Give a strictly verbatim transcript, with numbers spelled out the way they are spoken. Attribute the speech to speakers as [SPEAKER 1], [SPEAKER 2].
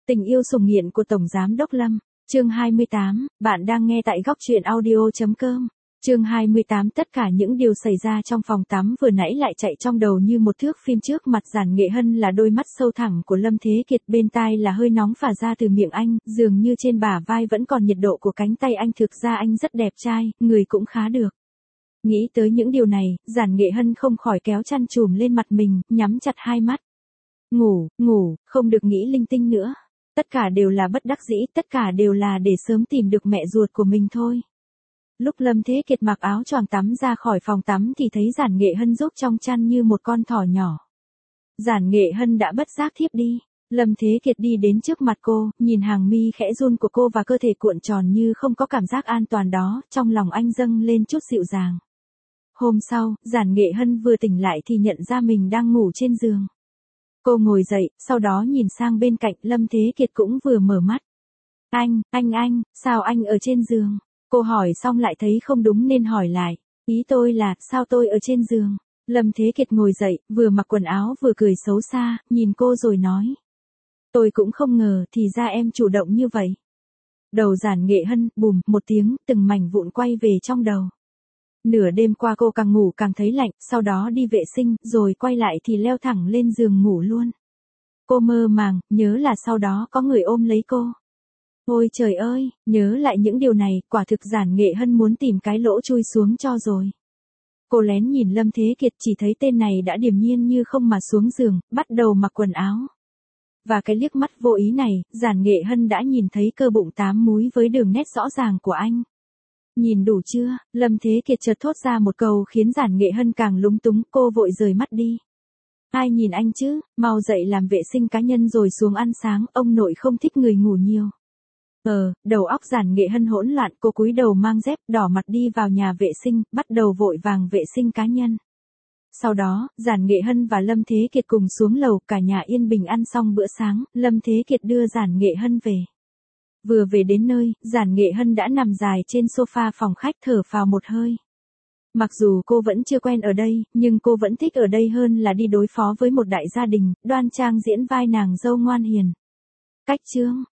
[SPEAKER 1] Tình yêu sủng nghiện của Tổng Giám Đốc Lâm. Chương hai mươi tám, bạn đang nghe tại góc truyện audio chấm com. Chương hai mươi tám, tất cả những điều xảy ra trong phòng tắm vừa nãy lại chạy trong đầu như một thước phim trước mặt. Giản Nghệ Hân là đôi mắt sâu thẳm của Lâm Thế Kiệt, bên tai là hơi nóng phả ra từ miệng anh, dường như trên bả vai vẫn còn nhiệt độ của cánh tay anh. Thực ra anh rất đẹp trai, người cũng khá được. Nghĩ tới những điều này, Giản Nghệ Hân không khỏi kéo chăn trùm lên mặt mình, nhắm chặt hai mắt. Ngủ, ngủ, không được nghĩ linh tinh nữa. Tất cả đều là bất đắc dĩ, tất cả đều là để sớm tìm được mẹ ruột của mình thôi. Lúc Lâm Thế Kiệt mặc áo choàng tắm ra khỏi phòng tắm thì thấy Giản Nghệ Hân rúc trong chăn như một con thỏ nhỏ. Giản Nghệ Hân đã bất giác thiếp đi. Lâm Thế Kiệt đi đến trước mặt cô, nhìn hàng mi khẽ run của cô và cơ thể cuộn tròn như không có cảm giác an toàn đó, trong lòng anh dâng lên chút dịu dàng. Hôm sau, Giản Nghệ Hân vừa tỉnh lại thì nhận ra mình đang ngủ trên giường. Cô ngồi dậy, sau đó nhìn sang bên cạnh. Lâm Thế Kiệt cũng vừa mở mắt. Anh, anh anh, sao anh ở trên giường? Cô hỏi xong lại thấy không đúng nên hỏi lại. Ý tôi là, sao tôi ở trên giường? Lâm Thế Kiệt ngồi dậy, vừa mặc quần áo vừa cười xấu xa, nhìn cô rồi nói. Tôi cũng không ngờ, thì ra em chủ động như vậy. Đầu Giản Nghệ Hân, bùm, một tiếng, từng mảnh vụn quay về trong đầu. Nửa đêm qua cô càng ngủ càng thấy lạnh, sau đó đi vệ sinh, rồi quay lại thì leo thẳng lên giường ngủ luôn. Cô mơ màng, nhớ là sau đó có người ôm lấy cô. Ôi trời ơi, nhớ lại những điều này, quả thực Giản Nghệ Hân muốn tìm cái lỗ chui xuống cho rồi. Cô lén nhìn Lâm Thế Kiệt, chỉ thấy tên này đã điềm nhiên như không mà xuống giường, bắt đầu mặc quần áo. Và cái liếc mắt vô ý này, Giản Nghệ Hân đã nhìn thấy cơ bụng tám múi với đường nét rõ ràng của anh. Nhìn đủ chưa? Lâm Thế Kiệt chợt thốt ra một câu khiến Giản Nghệ Hân càng lúng túng, cô vội rời mắt đi. Ai nhìn anh chứ, mau dậy làm vệ sinh cá nhân rồi xuống ăn sáng, ông nội không thích người ngủ nhiều. Ờ, đầu óc Giản Nghệ Hân hỗn loạn, cô cúi đầu mang dép, đỏ mặt đi vào nhà vệ sinh, bắt đầu vội vàng vệ sinh cá nhân. Sau đó, Giản Nghệ Hân và Lâm Thế Kiệt cùng xuống lầu, cả nhà yên bình ăn xong bữa sáng, Lâm Thế Kiệt đưa Giản Nghệ Hân về. Vừa về đến nơi, Giản Nghệ Hân đã nằm dài trên sofa phòng khách thở phào một hơi. Mặc dù cô vẫn chưa quen ở đây, nhưng cô vẫn thích ở đây hơn là đi đối phó với một đại gia đình, đoan trang diễn vai nàng dâu ngoan hiền. Cách chương